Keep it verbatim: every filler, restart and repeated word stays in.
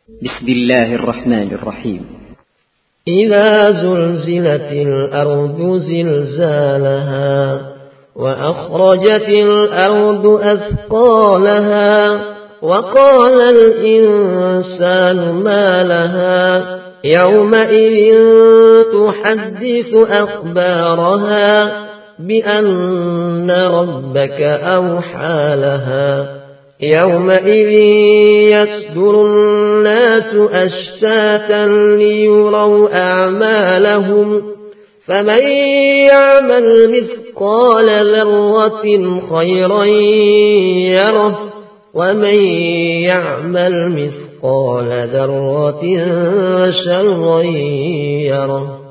بسم الله الرحمن الرحيم. إذا زلزلت الأرض زلزالها وأخرجت الأرض أثقالها وقال الإنسان ما لها يومئذ تحدث أخبارها بأن ربك أوحى لها يومئذ يصدر الناس أشتاتا ليروا أعمالهم فمن يعمل مثقال ذرة خيرا يره ومن يعمل مثقال ذرة شرا يره.